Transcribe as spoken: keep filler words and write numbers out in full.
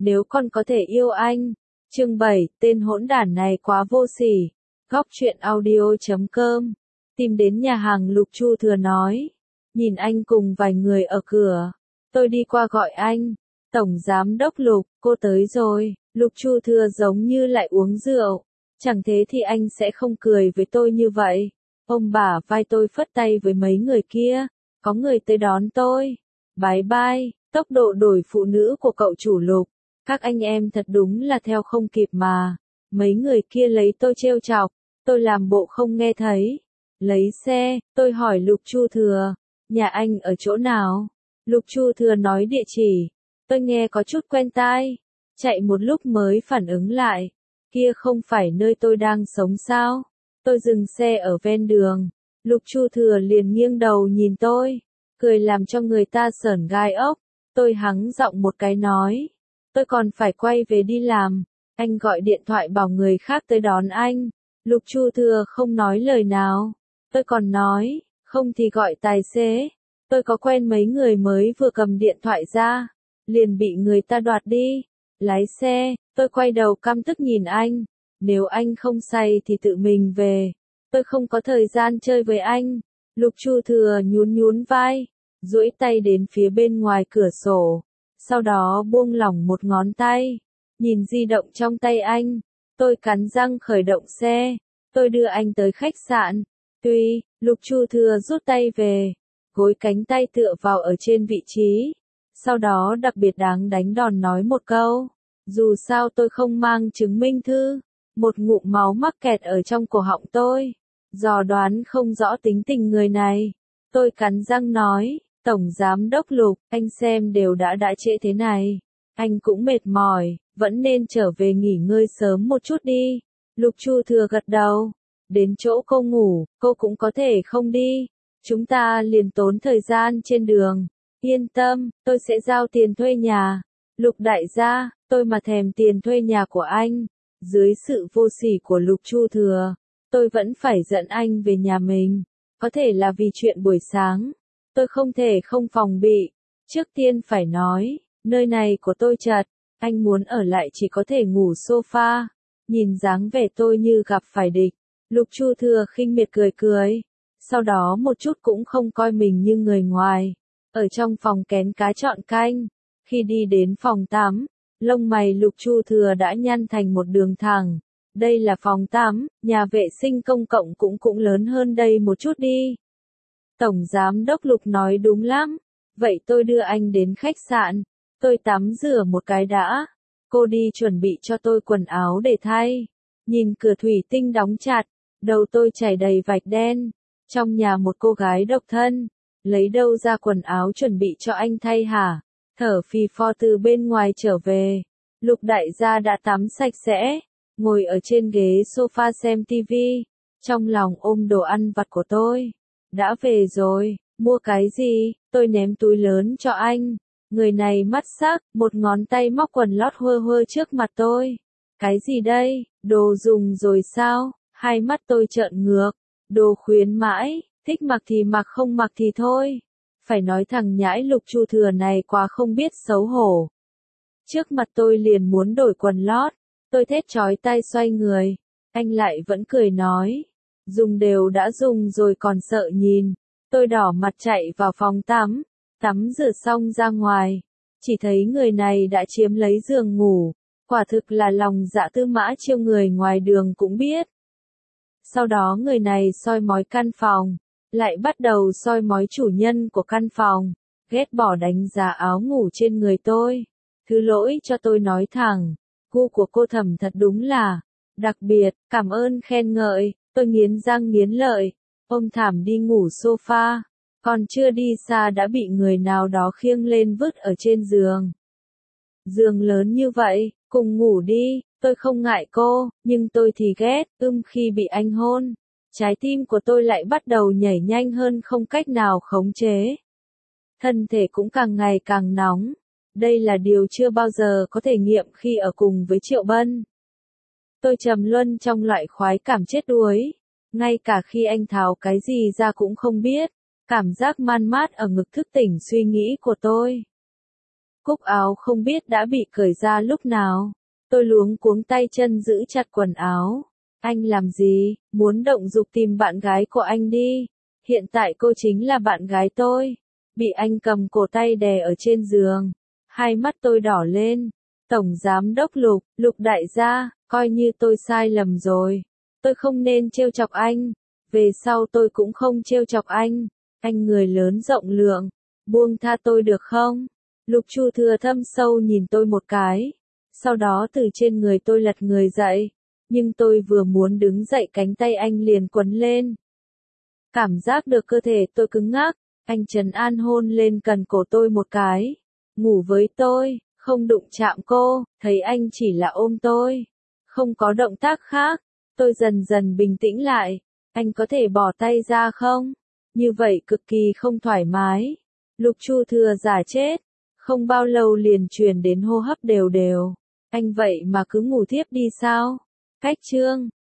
nếu con có thể yêu anh. Chương bảy, tên hỗn đản này quá vô sỉ. Góc truyện audio chấm com. Tìm đến nhà hàng Lục Chu Thừa nói. Nhìn anh cùng vài người ở cửa. Tôi đi qua gọi anh. Tổng giám đốc Lục, cô tới rồi. Lục Chu Thừa giống như lại uống rượu. Chẳng thế thì anh sẽ không cười với tôi như vậy. Ông bả vai tôi phất tay với mấy người kia. Có người tới đón tôi. Bái bai, tốc độ đổi phụ nữ của cậu chủ Lục. Các anh em thật đúng là theo không kịp mà. Mấy người kia lấy tôi trêu chọc. Tôi làm bộ không nghe thấy. Lấy xe, tôi hỏi Lục Chu Thừa. Nhà anh ở chỗ nào? Lục Chu Thừa nói địa chỉ. Tôi nghe có chút quen tai. Chạy một lúc mới phản ứng lại. Kia không phải nơi tôi đang sống sao? Tôi dừng xe ở ven đường. Lục Chu Thừa liền nghiêng đầu nhìn tôi. Cười làm cho người ta sởn gai ốc. Tôi hắng giọng một cái nói. Tôi còn phải quay về đi làm. Anh gọi điện thoại bảo người khác tới đón anh. Lục Chu Thừa không nói lời nào. Tôi còn nói, không thì gọi tài xế. Tôi có quen mấy người mới vừa cầm điện thoại ra. Liền bị người ta đoạt đi. Lái xe, tôi quay đầu căm tức nhìn anh. Nếu anh không say thì tự mình về. Tôi không có thời gian chơi với anh. Lục Chu Thừa nhún nhún vai. Duỗi tay đến phía bên ngoài cửa sổ. Sau đó buông lỏng một ngón tay. Nhìn di động trong tay anh. Tôi cắn răng khởi động xe. Tôi đưa anh tới khách sạn. Tuy, Lục Chu Thừa rút tay về. Gối cánh tay tựa vào ở trên vị trí. Sau đó đặc biệt đáng đánh đòn nói một câu. Dù sao tôi không mang chứng minh thư. Một ngụm máu mắc kẹt ở trong cổ họng tôi. Dò đoán không rõ tính tình người này. Tôi cắn răng nói. Tổng giám đốc Lục, anh xem đều đã đã trễ thế này. Anh cũng mệt mỏi, vẫn nên trở về nghỉ ngơi sớm một chút đi. Lục Chu Thừa gật đầu. Đến chỗ cô ngủ, cô cũng có thể không đi. Chúng ta liền tốn thời gian trên đường. Yên tâm, tôi sẽ giao tiền thuê nhà. Lục đại gia, tôi mà thèm tiền thuê nhà của anh. Dưới sự vô sỉ của Lục Chu Thừa, tôi vẫn phải dẫn anh về nhà mình. Có thể là vì chuyện buổi sáng. Tôi không thể không phòng bị. Trước tiên phải nói, nơi này của tôi chật. Anh muốn ở lại chỉ có thể ngủ sofa. Nhìn dáng vẻ tôi như gặp phải địch. Lục Chu Thừa khinh miệt cười cười. Sau đó một chút cũng không coi mình như người ngoài. Ở trong phòng kén cá chọn canh. Khi đi đến phòng tắm, lông mày Lục Chu Thừa đã nhăn thành một đường thẳng. Đây là phòng tắm, nhà vệ sinh công cộng cũng cũng lớn hơn đây một chút đi. Tổng giám đốc Lục nói đúng lắm. Vậy tôi đưa anh đến khách sạn. Tôi tắm rửa một cái đã. Cô đi chuẩn bị cho tôi quần áo để thay. Nhìn cửa thủy tinh đóng chặt. Đầu tôi chảy đầy vạch đen. Trong nhà một cô gái độc thân. Lấy đâu ra quần áo chuẩn bị cho anh thay hả? Thở phì phò từ bên ngoài trở về. Lục đại gia đã tắm sạch sẽ. Ngồi ở trên ghế sofa xem tivi. Trong lòng ôm đồ ăn vặt của tôi. Đã về rồi, mua cái gì? Tôi ném túi lớn cho anh. Người này mắt sắc, một ngón tay móc quần lót hơ hơ trước mặt tôi. Cái gì đây? Đồ dùng rồi sao? Hai mắt tôi trợn ngược. Đồ khuyến mãi, thích mặc thì mặc không mặc thì thôi. Phải nói thằng nhãi Lục Chu Thừa này quá không biết xấu hổ. Trước mặt tôi liền muốn đổi quần lót. Tôi thét chói tai xoay người. Anh lại vẫn cười nói. Dùng đều đã dùng rồi còn sợ nhìn. Tôi đỏ mặt chạy vào phòng tắm. Tắm rửa xong ra ngoài. Chỉ thấy người này đã chiếm lấy giường ngủ. Quả thực là lòng dạ tư mã chiêu người ngoài đường cũng biết. Sau đó người này soi mói căn phòng. Lại bắt đầu soi mói chủ nhân của căn phòng. Ghét bỏ đánh giá áo ngủ trên người tôi. Thứ lỗi cho tôi nói thẳng. Gu của cô Thẩm thật đúng là đặc biệt, cảm ơn khen ngợi. Tôi nghiến răng nghiến lợi, ôm Thảm đi ngủ sofa, còn chưa đi xa đã bị người nào đó khiêng lên vứt ở trên giường. Giường lớn như vậy, cùng ngủ đi, tôi không ngại cô, nhưng tôi thì ghét, ưm khi bị anh hôn. Trái tim của tôi lại bắt đầu nhảy nhanh hơn không cách nào khống chế. Thân thể cũng càng ngày càng nóng. Đây là điều chưa bao giờ có thể nghiệm khi ở cùng với Triệu Bân. Tôi trầm luân trong loại khoái cảm chết đuối. Ngay cả khi anh tháo cái gì ra cũng không biết. Cảm giác man mát ở ngực thức tỉnh suy nghĩ của tôi. Cúc áo không biết đã bị cởi ra lúc nào. Tôi luống cuống tay chân giữ chặt quần áo. Anh làm gì, muốn động dục tìm bạn gái của anh đi. Hiện tại cô chính là bạn gái tôi. Bị anh cầm cổ tay đè ở trên giường. Hai mắt tôi đỏ lên. Tổng giám đốc Lục, Lục đại gia, coi như tôi sai lầm rồi. Tôi không nên trêu chọc anh. Về sau tôi cũng không trêu chọc anh. Anh người lớn rộng lượng. Buông tha tôi được không? Lục Chu Thừa thâm sâu nhìn tôi một cái. Sau đó từ trên người tôi lật người dậy. Nhưng tôi vừa muốn đứng dậy cánh tay anh liền quấn lên. Cảm giác được cơ thể tôi cứng ngắc. Anh trấn an hôn lên cần cổ tôi một cái. Ngủ với tôi, không đụng chạm cô. Thấy anh chỉ là ôm tôi. Không có động tác khác. Tôi dần dần bình tĩnh lại. Anh có thể bỏ tay ra không? Như vậy cực kỳ không thoải mái. Lục Chu Thừa giả chết. Không bao lâu liền truyền đến hô hấp đều đều. Anh vậy mà cứ ngủ thiếp đi sao? Cách chương